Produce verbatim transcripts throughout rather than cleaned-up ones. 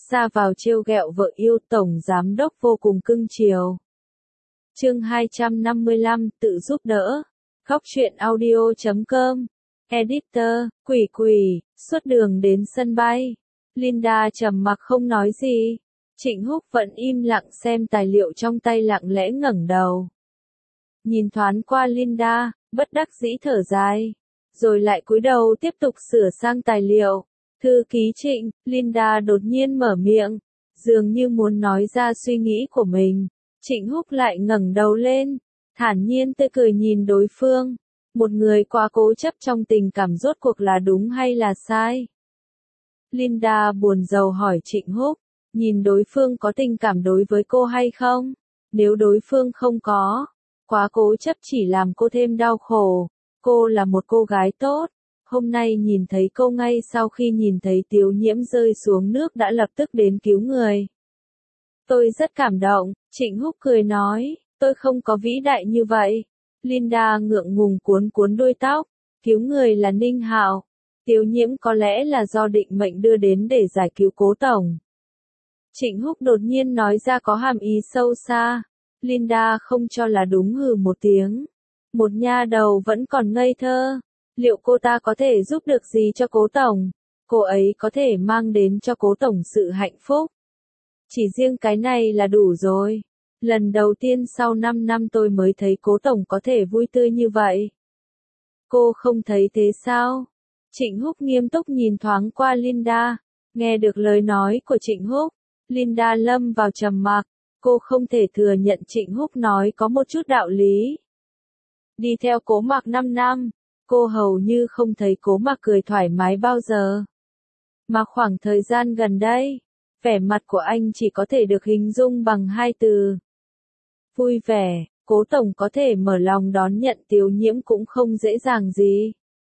ra vào trêu ghẹo vợ yêu, tổng giám đốc vô cùng cưng chiều. Chương hai trăm năm mươi lăm, tự giúp đỡ. Góc truyện audio chấm com. Editor, Quỷ Quỷ, suốt đường đến sân bay. Linda trầm mặc không nói gì. Trịnh Húc vẫn im lặng xem tài liệu trong tay, lặng lẽ ngẩng đầu. Nhìn thoáng qua Linda, bất đắc dĩ thở dài. Rồi lại cúi đầu tiếp tục sửa sang tài liệu. Thư ký Trịnh, Linda đột nhiên mở miệng. Dường như muốn nói ra suy nghĩ của mình. Trịnh Húc lại ngẩng đầu lên. Thản nhiên tươi cười nhìn đối phương. Một người quá cố chấp trong tình cảm rốt cuộc là đúng hay là sai? Linda buồn rầu hỏi Trịnh Húc. Nhìn đối phương có tình cảm đối với cô hay không? Nếu đối phương không có, quá cố chấp chỉ làm cô thêm đau khổ. Cô là một cô gái tốt. Hôm nay nhìn thấy cô ngay sau khi nhìn thấy Tiếu Nhiễm rơi xuống nước đã lập tức đến cứu người. Tôi rất cảm động, Trịnh Húc cười nói, tôi không có vĩ đại như vậy. Linda ngượng ngùng cuốn cuốn đuôi tóc, cứu người là Ninh Hạo. Tiếu Nhiễm có lẽ là do định mệnh đưa đến để giải cứu Cố tổng. Trịnh Húc đột nhiên nói ra có hàm ý sâu xa. Linda không cho là đúng, hừ một tiếng. Một nha đầu vẫn còn ngây thơ. Liệu cô ta có thể giúp được gì cho Cố tổng? Cô ấy có thể mang đến cho Cố tổng sự hạnh phúc. Chỉ riêng cái này là đủ rồi. Lần đầu tiên sau năm năm tôi mới thấy Cố tổng có thể vui tươi như vậy. Cô không thấy thế sao? Trịnh Húc nghiêm túc nhìn thoáng qua Linda. Nghe được lời nói của Trịnh Húc, Linda lâm vào trầm mặc. Cô không thể thừa nhận Trịnh Húc nói có một chút đạo lý. Đi theo Cố Mặc năm năm, cô hầu như không thấy Cố Mặc cười thoải mái bao giờ. Mà khoảng thời gian gần đây, vẻ mặt của anh chỉ có thể được hình dung bằng hai từ. Vui vẻ. Cố tổng có thể mở lòng đón nhận Tiếu Nhiễm cũng không dễ dàng gì.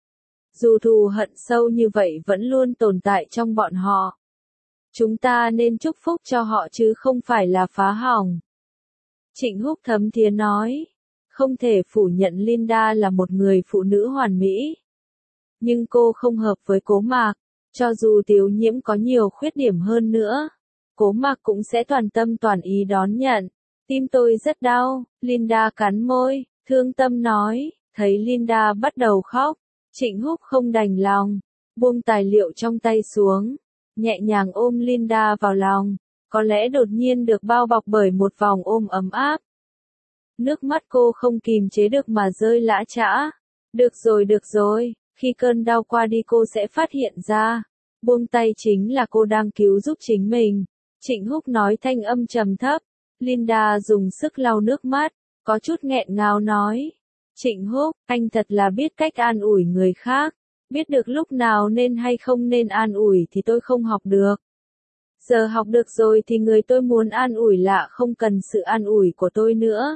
Dù thù hận sâu như vậy vẫn luôn tồn tại trong bọn họ. Chúng ta nên chúc phúc cho họ chứ không phải là phá hỏng. Trịnh Húc thấm thía nói. Không thể phủ nhận Linda là một người phụ nữ hoàn mỹ. Nhưng cô không hợp với Cố Mạc. Cho dù Tiếu Nhiễm có nhiều khuyết điểm hơn nữa, Cố Mạc cũng sẽ toàn tâm toàn ý đón nhận. Tim tôi rất đau, Linda cắn môi, thương tâm nói. Thấy Linda bắt đầu khóc, Trịnh Húc không đành lòng, buông tài liệu trong tay xuống, nhẹ nhàng ôm Linda vào lòng, có lẽ đột nhiên được bao bọc bởi một vòng ôm ấm áp. Nước mắt cô không kìm chế được mà rơi lã chã. Được rồi được rồi, khi cơn đau qua đi cô sẽ phát hiện ra. Buông tay chính là cô đang cứu giúp chính mình. Trịnh Húc nói thanh âm trầm thấp. Linda dùng sức lau nước mắt, có chút nghẹn ngào nói. Trịnh Húc, anh thật là biết cách an ủi người khác. Biết được lúc nào nên hay không nên an ủi thì tôi không học được. Giờ học được rồi thì người tôi muốn an ủi lạ không cần sự an ủi của tôi nữa.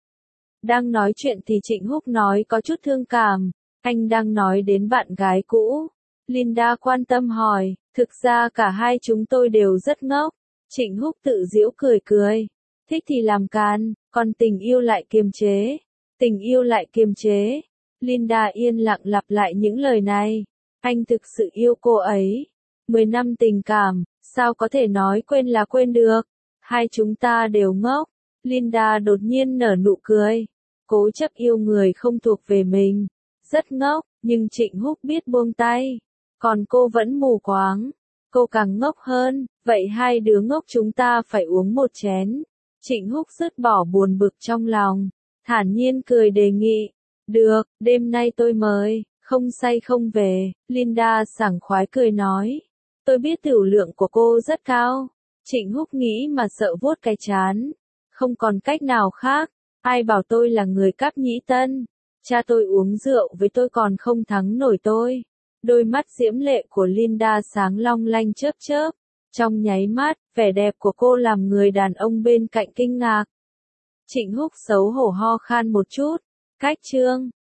Đang nói chuyện thì Trịnh Húc nói có chút thương cảm. Anh đang nói đến bạn gái cũ. Linda quan tâm hỏi, thực ra cả hai chúng tôi đều rất ngốc. Trịnh Húc tự giễu cười cười. Thích thì làm can, còn tình yêu lại kiềm chế. Tình yêu lại kiềm chế. Linda yên lặng lặp lại những lời này. Anh thực sự yêu cô ấy. Mười năm tình cảm, sao có thể nói quên là quên được. Hai chúng ta đều ngốc. Linda đột nhiên nở nụ cười. Cố chấp yêu người không thuộc về mình. Rất ngốc, nhưng Trịnh Húc biết buông tay. Còn cô vẫn mù quáng. Cô càng ngốc hơn, vậy hai đứa ngốc chúng ta phải uống một chén. Trịnh Húc dứt bỏ buồn bực trong lòng. Thản nhiên cười đề nghị. Được, đêm nay tôi mời, không say không về. Linda sảng khoái cười nói. Tôi biết tiểu lượng của cô rất cao. Trịnh Húc nghĩ mà sợ vuốt cái trán. Không còn cách nào khác. Ai bảo tôi là người cáp nhĩ tân. Cha tôi uống rượu với tôi còn không thắng nổi tôi. Đôi mắt diễm lệ của Linda sáng long lanh chớp chớp. Trong nháy mắt, vẻ đẹp của cô làm người đàn ông bên cạnh kinh ngạc. Trịnh Húc xấu hổ ho khan một chút. Cách chương.